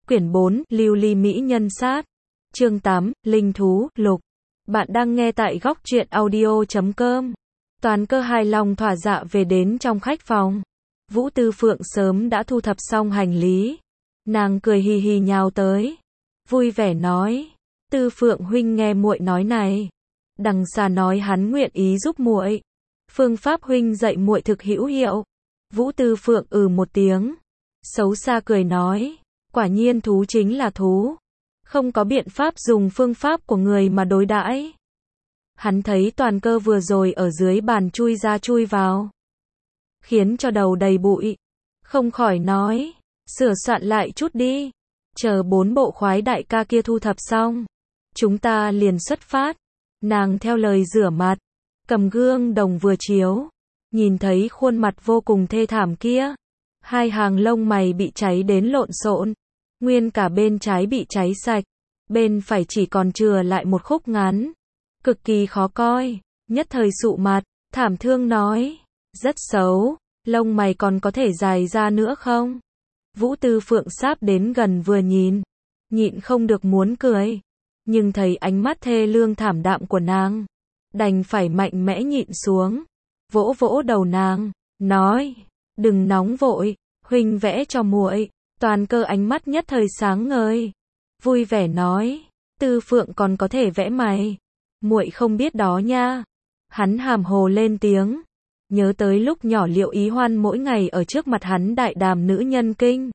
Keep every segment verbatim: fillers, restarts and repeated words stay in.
Quyển bốn, Lưu ly mỹ nhân sát. Chương tám, Linh thú, lục. Bạn đang nghe tại góc truyện audio chấm com. Toàn Cơ hài lòng thỏa dạ về đến trong khách phòng. Vũ Tư Phượng sớm đã thu thập xong hành lý. Nàng cười hì hì nhào tới. Vui vẻ nói. Tư Phượng huynh nghe muội nói này. Đằng xa nói hắn nguyện ý giúp muội. Phương pháp huynh dạy muội thực hữu hiệu. Vũ Tư Phượng ừ một tiếng. Xấu xa cười nói. Quả nhiên thú chính là thú. Không có biện pháp dùng phương pháp của người mà đối đãi. Hắn thấy Toàn Cơ vừa rồi ở dưới bàn chui ra chui vào. Khiến cho đầu đầy bụi. Không khỏi nói. Sửa soạn lại chút đi. Chờ bốn bộ khoái đại ca kia thu thập xong. Chúng ta liền xuất phát. Nàng theo lời rửa mặt. Cầm gương đồng vừa chiếu. Nhìn thấy khuôn mặt vô cùng thê thảm kia. Hai hàng lông mày bị cháy đến lộn xộn. Nguyên cả bên trái bị cháy sạch. Bên phải chỉ còn chừa lại một khúc ngắn. Cực kỳ khó coi. Nhất thời sụ mặt. Thảm thương nói. Rất xấu. Lông mày còn có thể dài ra nữa không? Vũ Tư Phượng sáp đến gần vừa nhìn. Nhịn không được muốn cười. Nhưng thấy ánh mắt thê lương thảm đạm của nàng. Đành phải mạnh mẽ nhịn xuống. Vỗ vỗ đầu nàng. Nói. Đừng nóng vội. Huynh vẽ cho muội. Toàn Cơ ánh mắt nhất thời sáng ngời. Vui vẻ nói. Tư Phượng còn có thể vẽ mày. Muội không biết đó nha. Hắn hàm hồ lên tiếng. Nhớ tới lúc nhỏ Liệu Ý Hoan mỗi ngày ở trước mặt hắn đại đàm nữ nhân kinh.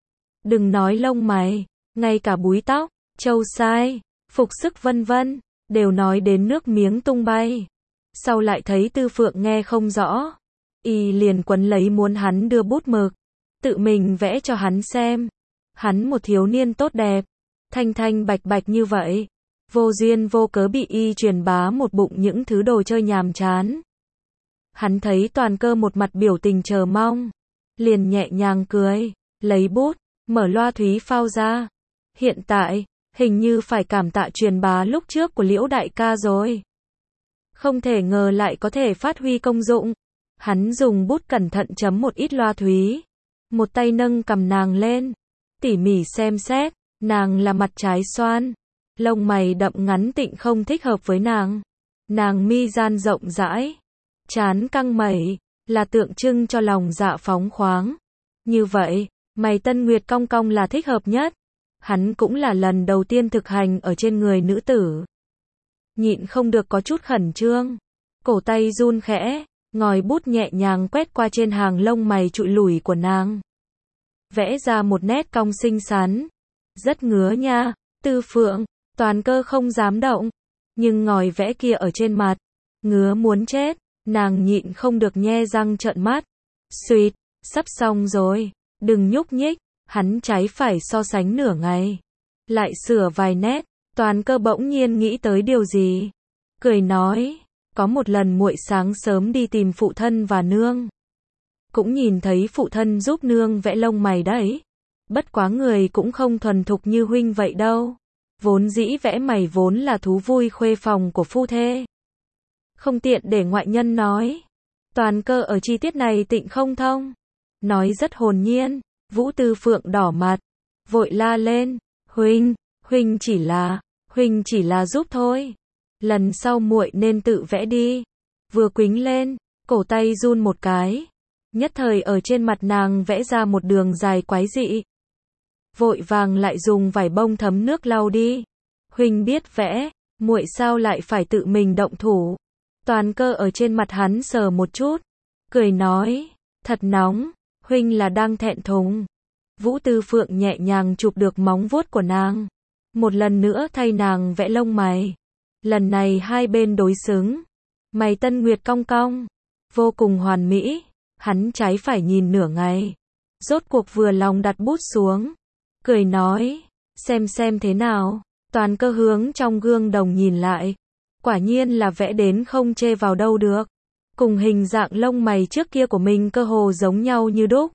Đừng nói lông mày. Ngay cả búi tóc, châu sai, phục sức vân vân. Đều nói đến nước miếng tung bay. Sau lại thấy Tư Phượng nghe không rõ. Y liền quấn lấy muốn hắn đưa bút mực. Tự mình vẽ cho hắn xem. Hắn một thiếu niên tốt đẹp. Thanh thanh bạch bạch như vậy. Vô duyên vô cớ bị y truyền bá một bụng những thứ đồ chơi nhàm chán. Hắn thấy Toàn Cơ một mặt biểu tình chờ mong. Liền nhẹ nhàng cười. Lấy bút, mở loa thúy phao ra. Hiện tại, hình như phải cảm tạ truyền bá lúc trước của Liễu đại ca rồi. Không thể ngờ lại có thể phát huy công dụng. Hắn dùng bút cẩn thận chấm một ít loa thúy. Một tay nâng cầm nàng lên. Tỉ mỉ xem xét. Nàng là mặt trái xoan. Lông mày đậm ngắn tịnh không thích hợp với nàng. Nàng mi gian rộng rãi. Trán căng mẩy. Là tượng trưng cho lòng dạ phóng khoáng. Như vậy, mày Tân Nguyệt cong cong là thích hợp nhất. Hắn cũng là lần đầu tiên thực hành ở trên người nữ tử. Nhịn không được có chút khẩn trương. Cổ tay run khẽ. Ngòi bút nhẹ nhàng quét qua trên hàng lông mày trụi lủi của nàng. Vẽ ra một nét cong xinh xắn. Rất ngứa nha. Tư Phượng, Toàn Cơ không dám động. Nhưng ngòi vẽ kia ở trên mặt. Ngứa muốn chết. Nàng nhịn không được nhe răng trợn mắt. Suýt, sắp xong rồi. Đừng nhúc nhích. Hắn trái phải so sánh nửa ngày. Lại sửa vài nét. Toàn Cơ bỗng nhiên nghĩ tới điều gì. Cười nói. Có một lần muội sáng sớm đi tìm phụ thân và nương. Cũng nhìn thấy phụ thân giúp nương vẽ lông mày đấy. Bất quá người cũng không thuần thục như huynh vậy đâu. Vốn dĩ vẽ mày vốn là thú vui khuê phòng của phu thê. Không tiện để ngoại nhân nói. Toàn Cơ ở chi tiết này tịnh không thông. Nói rất hồn nhiên. Vũ Tư Phượng đỏ mặt. Vội la lên. Huynh, huynh chỉ là, huynh chỉ là giúp thôi. Lần sau muội nên tự vẽ đi. Vừa quýnh lên, cổ tay run một cái. Nhất thời ở trên mặt nàng vẽ ra một đường dài quái dị. Vội vàng lại dùng vải bông thấm nước lau đi. Huynh biết vẽ, muội sao lại phải tự mình động thủ. Toàn Cơ ở trên mặt hắn sờ một chút. Cười nói, thật nóng, huynh là đang thẹn thùng. Vũ Tư Phượng nhẹ nhàng chụp được móng vuốt của nàng. Một lần nữa thay nàng vẽ lông mày. Lần này hai bên đối xứng. Mày Tân Nguyệt cong cong. Vô cùng hoàn mỹ. Hắn trái phải nhìn nửa ngày. Rốt cuộc vừa lòng đặt bút xuống. Cười nói. Xem xem thế nào. Toàn Cơ hướng trong gương đồng nhìn lại. Quả nhiên là vẽ đến không chê vào đâu được. Cùng hình dạng lông mày trước kia của mình cơ hồ giống nhau như đúc.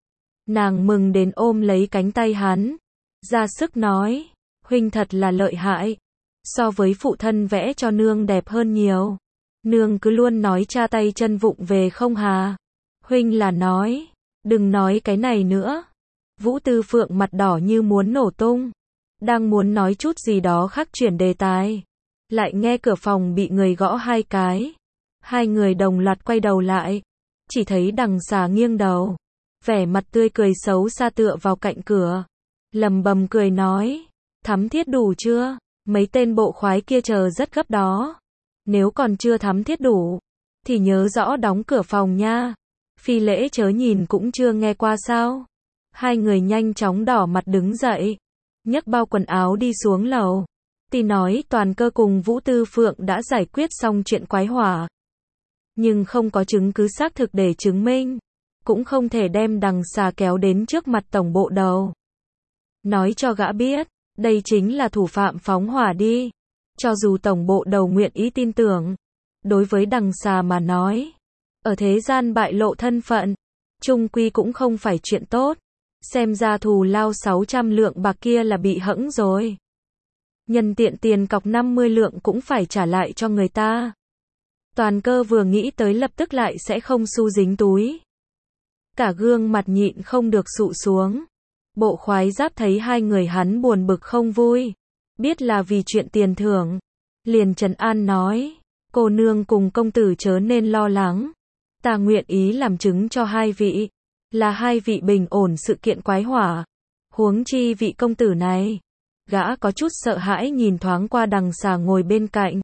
Nàng mừng đến ôm lấy cánh tay hắn. Ra sức nói. Huynh thật là lợi hại. So với phụ thân vẽ cho nương đẹp hơn nhiều. Nương cứ luôn nói cha tay chân vụng về không hà. Huynh là nói. Đừng nói cái này nữa. Vũ Tư Phượng mặt đỏ như muốn nổ tung. Đang muốn nói chút gì đó khác chuyển đề tài. Lại nghe cửa phòng bị người gõ hai cái. Hai người đồng loạt quay đầu lại. Chỉ thấy Đằng Xà nghiêng đầu. Vẻ mặt tươi cười xấu xa tựa vào cạnh cửa. Lầm bầm cười nói. Thắm thiết đủ chưa? Mấy tên bộ khoái kia chờ rất gấp đó. Nếu còn chưa thắm thiết đủ, thì nhớ rõ đóng cửa phòng nha. Phi Lễ chớ nhìn cũng chưa nghe qua sao. Hai người nhanh chóng đỏ mặt đứng dậy. Nhấc bao quần áo đi xuống lầu. Thì nói Toàn Cơ cùng Vũ Tư Phượng đã giải quyết xong chuyện quái hỏa. Nhưng không có chứng cứ xác thực để chứng minh. Cũng không thể đem Đằng Xà kéo đến trước mặt tổng bộ đầu. Nói cho gã biết, đây chính là thủ phạm phóng hỏa đi. Cho dù tổng bộ đầu nguyện ý tin tưởng. Đối với Đằng Xà mà nói, ở thế gian bại lộ thân phận, chung quy cũng không phải chuyện tốt. Xem ra thù lao sáu trăm lượng bạc kia là bị hẫng rồi. Nhân tiện tiền cọc năm mươi lượng cũng phải trả lại cho người ta. Toàn Cơ vừa nghĩ tới lập tức lại sẽ không xu dính túi. Cả gương mặt nhịn không được sụ xuống. Bộ khoái giáp thấy hai người hắn buồn bực không vui. Biết là vì chuyện tiền thưởng. Liền trấn an nói. Cô nương cùng công tử chớ nên lo lắng. Ta nguyện ý làm chứng cho hai vị. Là hai vị bình ổn sự kiện quái hỏa. Huống chi vị công tử này. Gã có chút sợ hãi nhìn thoáng qua Đằng Xà ngồi bên cạnh.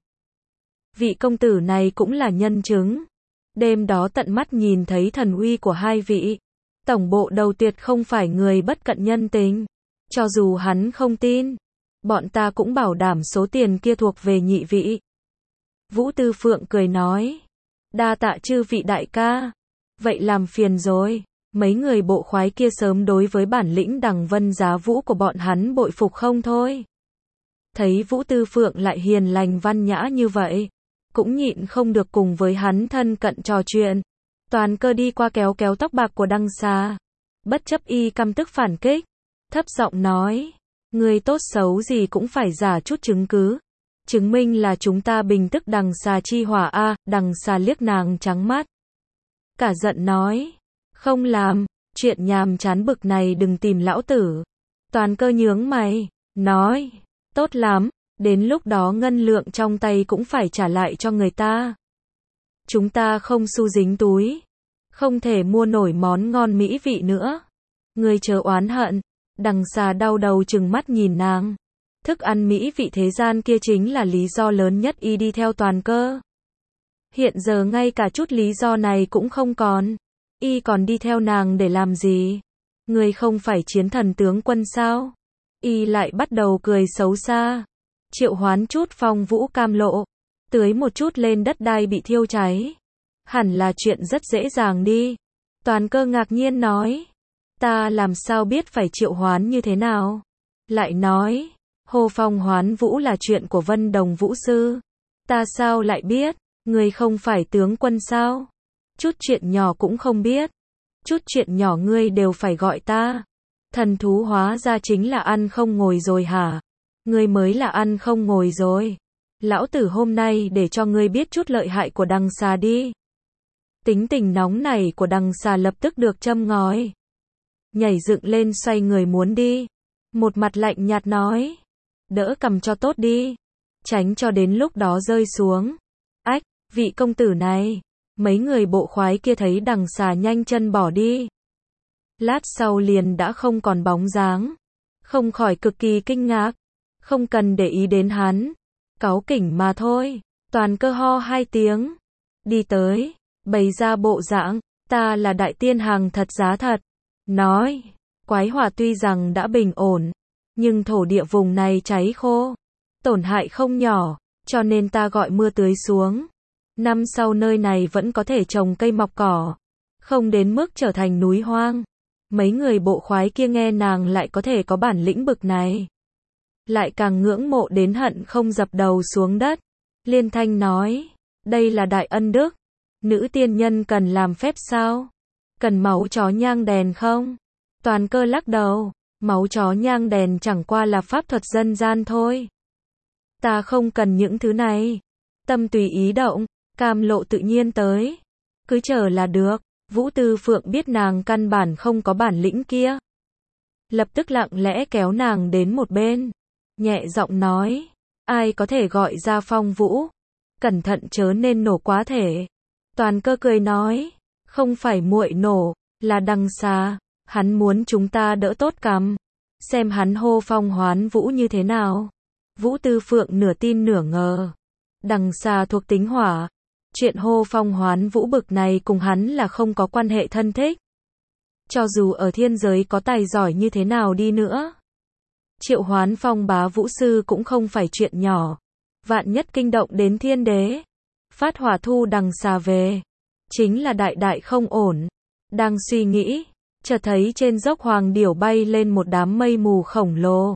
Vị công tử này cũng là nhân chứng. Đêm đó tận mắt nhìn thấy thần uy của hai vị. Tổng bộ đầu tuyệt không phải người bất cận nhân tình. Cho dù hắn không tin, bọn ta cũng bảo đảm số tiền kia thuộc về nhị vị. Vũ Tư Phượng cười nói. Đa tạ chư vị đại ca. Vậy làm phiền rồi. Mấy người bộ khoái kia sớm đối với bản lĩnh Đằng Vân Giá Vũ của bọn hắn bội phục không thôi. Thấy Vũ Tư Phượng lại hiền lành văn nhã như vậy, cũng nhịn không được cùng với hắn thân cận trò chuyện. Toàn Cơ đi qua kéo kéo tóc bạc của Đằng Xà. Bất chấp y căm tức phản kích. Thấp giọng nói. Người tốt xấu gì cũng phải giả chút chứng cứ. Chứng minh là chúng ta bình tức Đằng Xà chi hỏa a. À, Đằng Xà liếc nàng trắng mắt. Cả giận nói. Không làm. Chuyện nhàm chán bực này đừng tìm lão tử. Toàn Cơ nhướng mày. Nói. Tốt lắm. Đến lúc đó ngân lượng trong tay cũng phải trả lại cho người ta. Chúng ta không xu dính túi. Không thể mua nổi món ngon mỹ vị nữa. Người chớ oán hận. Đằng Xà đau đầu chừng mắt nhìn nàng. Thức ăn mỹ vị thế gian kia chính là lý do lớn nhất y đi theo Toàn Cơ. Hiện giờ ngay cả chút lý do này cũng không còn. Y còn đi theo nàng để làm gì? Người không phải chiến thần tướng quân sao? Y lại bắt đầu cười xấu xa. Triệu hoán chút phong vũ cam lộ. Tưới một chút lên đất đai bị thiêu cháy. Hẳn là chuyện rất dễ dàng đi. Toàn Cơ ngạc nhiên nói. Ta làm sao biết phải triệu hoán như thế nào? Lại nói. Hô phong hoán vũ là chuyện của Vân Đồng Vũ Sư. Ta sao lại biết? Người không phải tướng quân sao? Chút chuyện nhỏ cũng không biết. Chút chuyện nhỏ ngươi đều phải gọi ta. Thần thú hóa ra chính là ăn không ngồi rồi hả? Ngươi mới là ăn không ngồi rồi. Lão tử hôm nay để cho ngươi biết chút lợi hại của Đằng Xà đi. Tính tình nóng này của Đằng Xà lập tức được châm ngòi. Nhảy dựng lên xoay người muốn đi. Một mặt lạnh nhạt nói. Đỡ cầm cho tốt đi. Tránh cho đến lúc đó rơi xuống. Ách, vị công tử này. Mấy người bộ khoái kia thấy Đằng Xà nhanh chân bỏ đi. Lát sau liền đã không còn bóng dáng. Không khỏi cực kỳ kinh ngạc. Không cần để ý đến hắn. Cáu kỉnh mà thôi. Toàn Cơ ho hai tiếng. Đi tới. Bày ra bộ dạng. Ta là đại tiên hàng thật giá thật. Nói. Quái hỏa tuy rằng đã bình ổn. Nhưng thổ địa vùng này cháy khô. Tổn hại không nhỏ. Cho nên ta gọi mưa tưới xuống. Năm sau nơi này vẫn có thể trồng cây mọc cỏ. Không đến mức trở thành núi hoang. Mấy người bộ khoái kia nghe nàng lại có thể có bản lĩnh bực này. Lại càng ngưỡng mộ đến hận không dập đầu xuống đất. Liên thanh nói. Đây là đại ân đức. Nữ tiên nhân cần làm phép sao? Cần máu chó nhang đèn không? Toàn Cơ lắc đầu. Máu chó nhang đèn chẳng qua là pháp thuật dân gian thôi. Ta không cần những thứ này. Tâm tùy ý động. Cam lộ tự nhiên tới. Cứ chờ là được. Vũ Tư Phượng biết nàng căn bản không có bản lĩnh kia. lập tức lặng lẽ kéo nàng đến một bên, nhẹ giọng nói, ai có thể gọi ra Phong Vũ, cẩn thận chớ nên nổ quá thể. Toàn Cơ cười nói, không phải muội nổ, là Đằng Xà, hắn muốn chúng ta đỡ tốt cằm, xem hắn hô phong hoán vũ như thế nào. Vũ Tư Phượng nửa tin nửa ngờ, Đằng Xà thuộc tính hỏa, chuyện hô phong hoán vũ bực này cùng hắn là không có quan hệ thân thích. Cho dù ở thiên giới có tài giỏi như thế nào đi nữa, triệu hoán phong bá vũ sư cũng không phải chuyện nhỏ, vạn nhất kinh động đến thiên đế, phát hỏa thu Đằng Xà về, chính là đại đại không ổn. Đang suy nghĩ, chợt thấy trên dốc Hoàng Điểu bay lên một đám mây mù khổng lồ,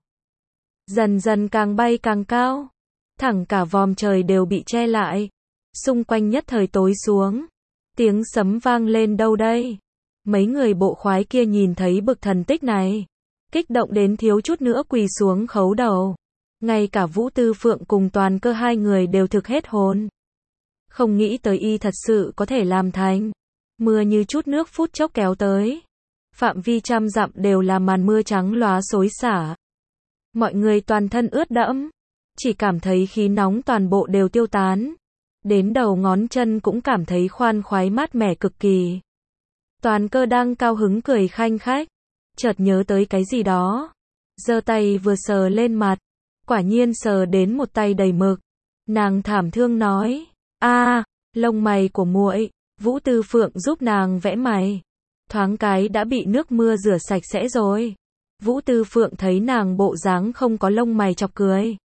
dần dần càng bay càng cao, thẳng cả vòm trời đều bị che lại, xung quanh nhất thời tối xuống, tiếng sấm vang lên đâu đây. Mấy người bộ khoái kia nhìn thấy bực thần tích này, kích động đến thiếu chút nữa quỳ xuống khấu đầu. Ngay cả Vũ Tư Phượng cùng Toàn Cơ hai người đều thực hết hồn. Không nghĩ tới y thật sự có thể làm thành. Mưa như chút nước phút chốc kéo tới. Phạm vi trăm dặm đều là màn mưa trắng lóa xối xả. Mọi người toàn thân ướt đẫm, chỉ cảm thấy khí nóng toàn bộ đều tiêu tán. Đến đầu ngón chân cũng cảm thấy khoan khoái mát mẻ cực kỳ. Toàn Cơ đang cao hứng cười khanh khách, chợt nhớ tới cái gì đó, giơ tay vừa sờ lên mặt, quả nhiên sờ đến một tay đầy mực. Nàng thảm thương nói, a, lông mày của muội. Vũ Tư Phượng giúp nàng vẽ mày, thoáng cái đã bị nước mưa rửa sạch sẽ rồi. Vũ Tư Phượng thấy nàng bộ dáng không có lông mày chọc cười,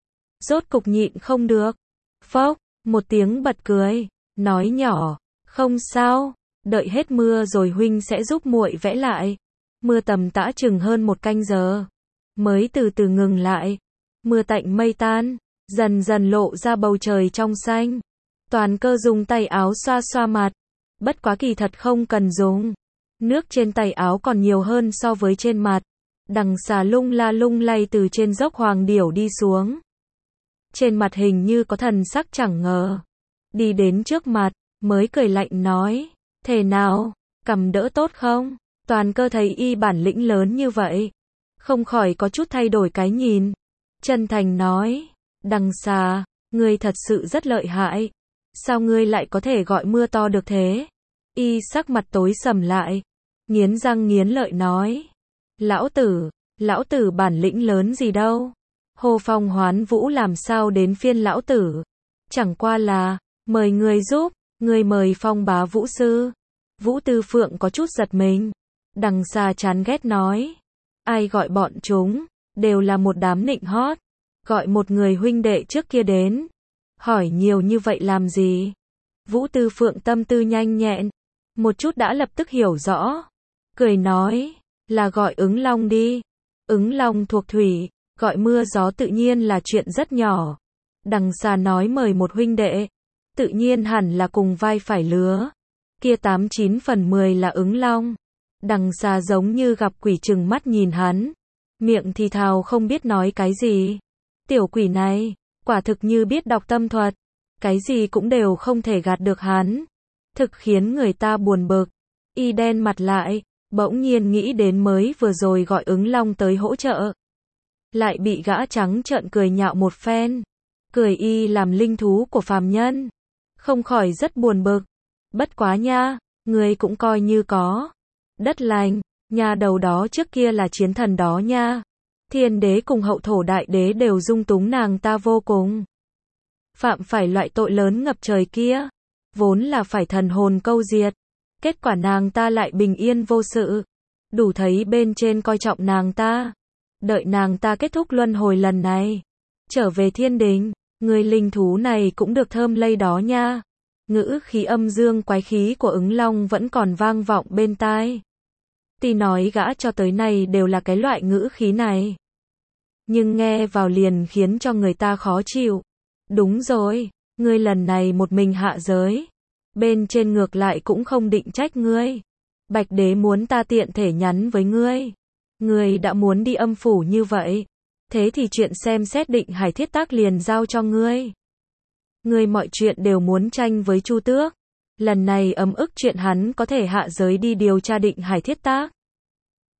rốt cục nhịn không được, phốc, một tiếng bật cười, nói nhỏ, không sao, đợi hết mưa rồi huynh sẽ giúp muội vẽ lại. Mưa tầm tã chừng hơn một canh giờ, mới từ từ ngừng lại. Mưa tạnh mây tan, dần dần lộ ra bầu trời trong xanh. Toàn Cơ dùng tay áo xoa xoa mặt, bất quá kỳ thật không cần dùng. Nước trên tay áo còn nhiều hơn so với trên mặt. Đằng Xà lung la lung lay từ trên dốc Hoàng Điểu đi xuống. Trên mặt hình như có thần sắc chẳng ngờ. Đi đến trước mặt, mới cười lạnh nói, thế nào, cầm đỡ tốt không? Toàn Cơ thấy y bản lĩnh lớn như vậy, không khỏi có chút thay đổi cái nhìn. Chân thành nói, Đằng Xà, ngươi thật sự rất lợi hại. Sao ngươi lại có thể gọi mưa to được thế? Y sắc mặt tối sầm lại, nghiến răng nghiến lợi nói, lão tử, lão tử bản lĩnh lớn gì đâu. Hô phong hoán vũ làm sao đến phiên lão tử? Chẳng qua là, mời người giúp, người mời phong bá vũ sư. Vũ Tư Phượng có chút giật mình. Đằng Xà chán ghét nói, ai gọi bọn chúng, đều là một đám nịnh hót. Gọi một người huynh đệ trước kia đến, hỏi nhiều như vậy làm gì? Vũ Tư Phượng tâm tư nhanh nhẹn, một chút đã lập tức hiểu rõ. Cười nói, là gọi ứng long đi. Ứng long thuộc thủy, gọi mưa gió tự nhiên là chuyện rất nhỏ. Đằng Xà nói mời một huynh đệ, tự nhiên hẳn là cùng vai phải lứa. Kia tám chín phần mười là ứng long. Đằng Xà giống như gặp quỷ trừng mắt nhìn hắn, miệng thì thào không biết nói cái gì. Tiểu quỷ này, quả thực như biết đọc tâm thuật, cái gì cũng đều không thể gạt được hắn. Thực khiến người ta buồn bực. Y đen mặt lại, bỗng nhiên nghĩ đến mới vừa rồi gọi ứng long tới hỗ trợ, lại bị gã trắng trợn cười nhạo một phen. Cười y làm linh thú của phàm nhân, không khỏi rất buồn bực. Bất quá nha, người cũng coi như có đất lành, nhà đầu đó trước kia là chiến thần đó nha. Thiên đế cùng hậu thổ đại đế đều dung túng nàng ta vô cùng. Phạm phải loại tội lớn ngập trời kia, vốn là phải thần hồn câu diệt. Kết quả nàng ta lại bình yên vô sự. Đủ thấy bên trên coi trọng nàng ta. Đợi nàng ta kết thúc luân hồi lần này, trở về thiên đình, người linh thú này cũng được thơm lây đó nha. Ngữ khí âm dương quái khí của ứng long vẫn còn vang vọng bên tai. Tuy nói gã cho tới nay đều là cái loại ngữ khí này, nhưng nghe vào liền khiến cho người ta khó chịu. Đúng rồi, ngươi lần này một mình hạ giới, bên trên ngược lại cũng không định trách ngươi. Bạch đế muốn ta tiện thể nhắn với ngươi, ngươi đã muốn đi âm phủ như vậy, thế thì chuyện xem xét Định Hải Thiết Tác liền giao cho ngươi. Ngươi mọi chuyện đều muốn tranh với Chu Tước, lần này ấm ức chuyện hắn có thể hạ giới đi điều tra Định Hải Thiết Tác.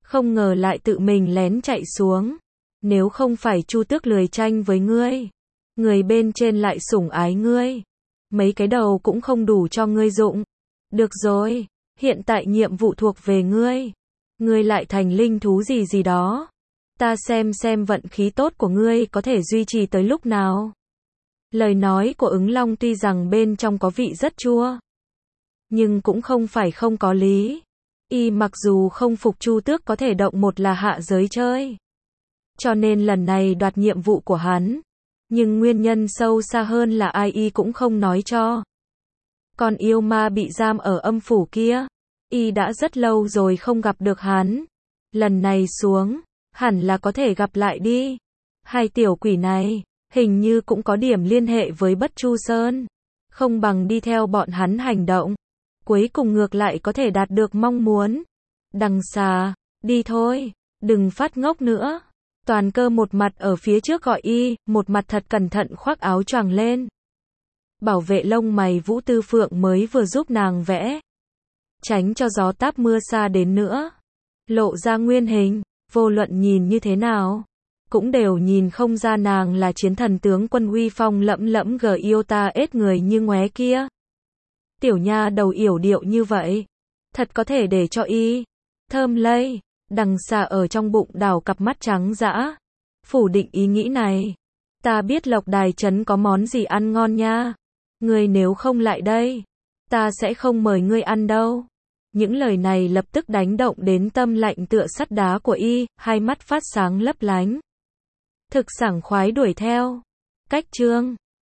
Không ngờ lại tự mình lén chạy xuống. Nếu không phải Chu Tước lười tranh với ngươi, người bên trên lại sủng ái ngươi, mấy cái đầu cũng không đủ cho ngươi dụng. Được rồi, hiện tại nhiệm vụ thuộc về ngươi. Ngươi lại thành linh thú gì gì đó. Ta xem xem vận khí tốt của ngươi có thể duy trì tới lúc nào. Lời nói của ứng long tuy rằng bên trong có vị rất chua, nhưng cũng không phải không có lý. Y mặc dù không phục Chu Tước có thể động một là hạ giới chơi, cho nên lần này đoạt nhiệm vụ của hắn. Nhưng nguyên nhân sâu xa hơn là ai Y cũng không nói cho. Còn yêu ma bị giam ở âm phủ kia, Y đã rất lâu rồi không gặp được hắn. Lần này xuống, hẳn là có thể gặp lại đi. Hai tiểu quỷ này, hình như cũng có điểm liên hệ với Bất Chu Sơn. Không bằng đi theo bọn hắn hành động. Cuối cùng ngược lại có thể đạt được mong muốn. Đằng xà, đi thôi, đừng phát ngốc nữa. Toàn Cơ một mặt ở phía trước gọi Y, một mặt thật cẩn thận khoác áo choàng lên. Bảo vệ lông mày Vũ Tư Phượng mới vừa giúp nàng vẽ, tránh cho gió táp mưa xa đến nữa. Lộ ra nguyên hình, vô luận nhìn như thế nào, cũng đều nhìn không ra nàng là chiến thần tướng quân uy phong lẫm lẫm gờ yêu ta ết người như ngoé kia. Tiểu nha đầu yểu điệu như vậy, thật có thể để cho Y thơm lây. Đằng xà ở trong bụng đảo cặp mắt trắng dã, phủ định ý nghĩ này. Ta biết Lộc Đài trấn có món gì ăn ngon nha. Ngươi nếu không lại đây, ta sẽ không mời ngươi ăn đâu. Những lời này lập tức đánh động đến tâm lạnh tựa sắt đá của Y, hai mắt phát sáng lấp lánh. Thực sảng khoái đuổi theo. Cách chương